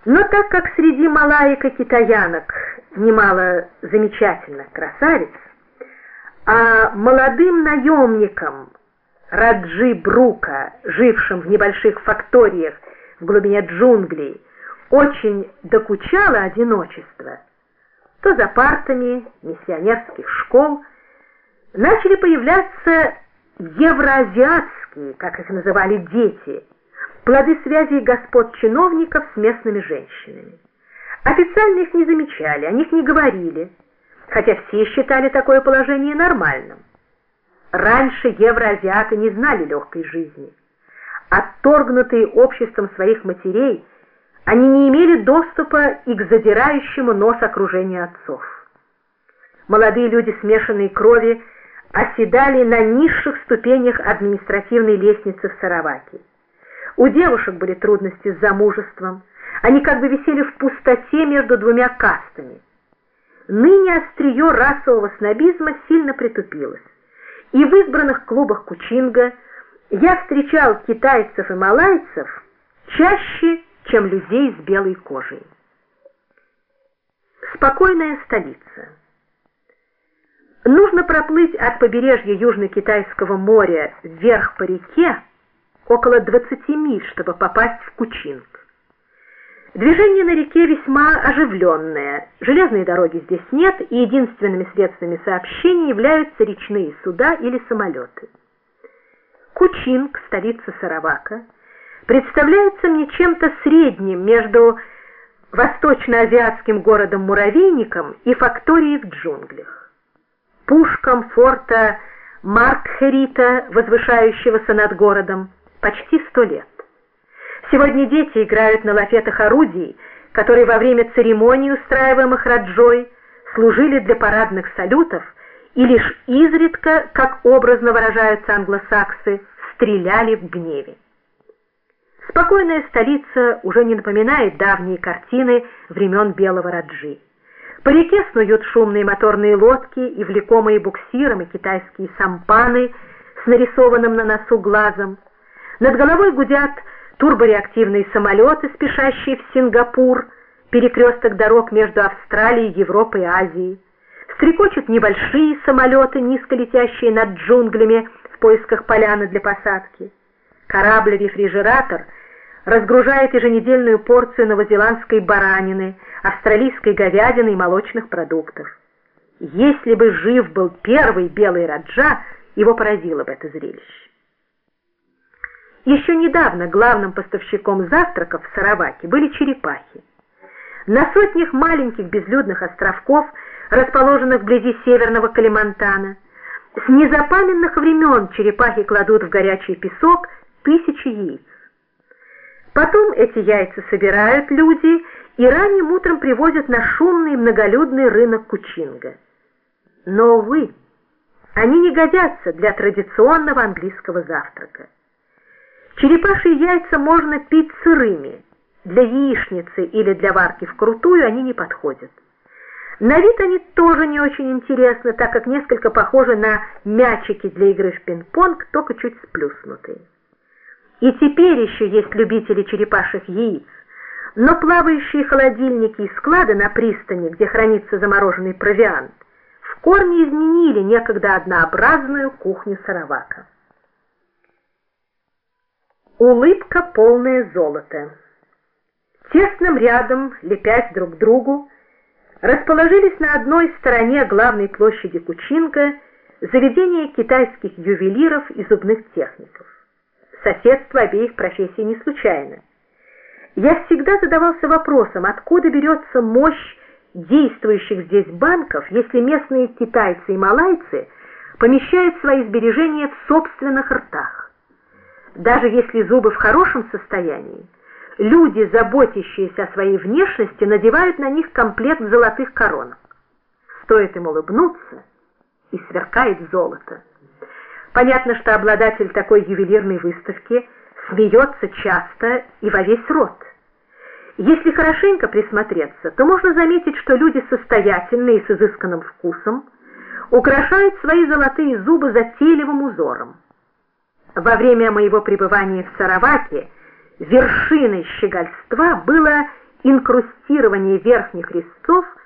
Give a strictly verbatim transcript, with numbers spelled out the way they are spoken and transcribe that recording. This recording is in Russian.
Но так как среди малаек и китаянок немало замечательных красавиц, а молодым наемникам Раджи Брука, жившим в небольших факториях в глубине джунглей, очень докучало одиночество, то за партами миссионерских школ начали появляться евроазиатские, как их называли, дети, плоды связей господ-чиновников с местными женщинами. Официально их не замечали, о них не говорили, хотя все считали такое положение нормальным. Раньше евроазиаты не знали легкой жизни. Отторгнутые обществом своих матерей, они не имели доступа и к задирающему нос окружению отцов. Молодые люди смешанной крови оседали на низших ступенях административной лестницы в Сараваке. У девушек были трудности с замужеством, они как бы висели в пустоте между двумя кастами. Ныне острие расового снобизма сильно притупилось, и в избранных клубах Кучинга я встречал китайцев и малайцев чаще, чем людей с белой кожей. Спокойная столица. Нужно проплыть от побережья Южно-Китайского моря вверх по реке около двадцати миль, чтобы попасть в Кучинг. Движение на реке весьма оживленное, железной дороги здесь нет, и единственными средствами сообщения являются речные суда или самолеты. Кучинг, столица Саравака, представляется мне чем-то средним между восточно-азиатским городом-муравейником и факторией в джунглях. Пушкам форта Маркхерита, возвышающегося над городом, почти сто лет. Сегодня дети играют на лафетах орудий, которые во время церемоний, устраиваемых Раджой, служили для парадных салютов и лишь изредка, как образно выражаются англосаксы, стреляли в гневе. Спокойная столица уже не напоминает давние картины времен Белого Раджи. По реке снуют шумные моторные лодки и влекомые буксиром и китайские сампаны с нарисованным на носу глазом. Над головой гудят турбореактивные самолеты, спешащие в Сингапур, перекресток дорог между Австралией, Европой и Азией. Стрекочут небольшие самолеты, низко летящие над джунглями в поисках поляны для посадки. Корабль-рефрижератор разгружает еженедельную порцию новозеландской баранины, австралийской говядины и молочных продуктов. Если бы жив был первый белый Раджа, его поразило бы это зрелище. Еще недавно главным поставщиком завтраков в Сараваке были черепахи. На сотнях маленьких безлюдных островков, расположенных вблизи северного Калимантана, с незапамятных времен черепахи кладут в горячий песок тысячи яиц. Потом эти яйца собирают люди и ранним утром привозят на шумный многолюдный рынок Кучинга. Но, увы, они не годятся для традиционного английского завтрака. Черепашьи яйца можно пить сырыми, для яичницы или для варки вкрутую они не подходят. На вид они тоже не очень интересны, так как несколько похожи на мячики для игры в пинг-понг, только чуть сплюснутые. И теперь еще есть любители черепашьих яиц, но плавающие холодильники и склады на пристани, где хранится замороженный провиант, в корне изменили некогда однообразную кухню Саравака. Улыбка, полное золото. Тесным рядом, лепясь друг к другу, расположились на одной стороне главной площади Кучинга заведения китайских ювелиров и зубных техников. Соседство обеих профессий не случайно. Я всегда задавался вопросом, откуда берется мощь действующих здесь банков, если местные китайцы и малайцы помещают свои сбережения в собственных ртах. Даже если зубы в хорошем состоянии, люди, заботящиеся о своей внешности, надевают на них комплект золотых коронок. Стоит им улыбнуться, и сверкает золото. Понятно, что обладатель такой ювелирной выставки смеется часто и во весь рот. Если хорошенько присмотреться, то можно заметить, что люди состоятельные и с изысканным вкусом украшают свои золотые зубы затейливым узором. Во время моего пребывания в Сараваке вершиной щегольства было инкрустирование верхних резцов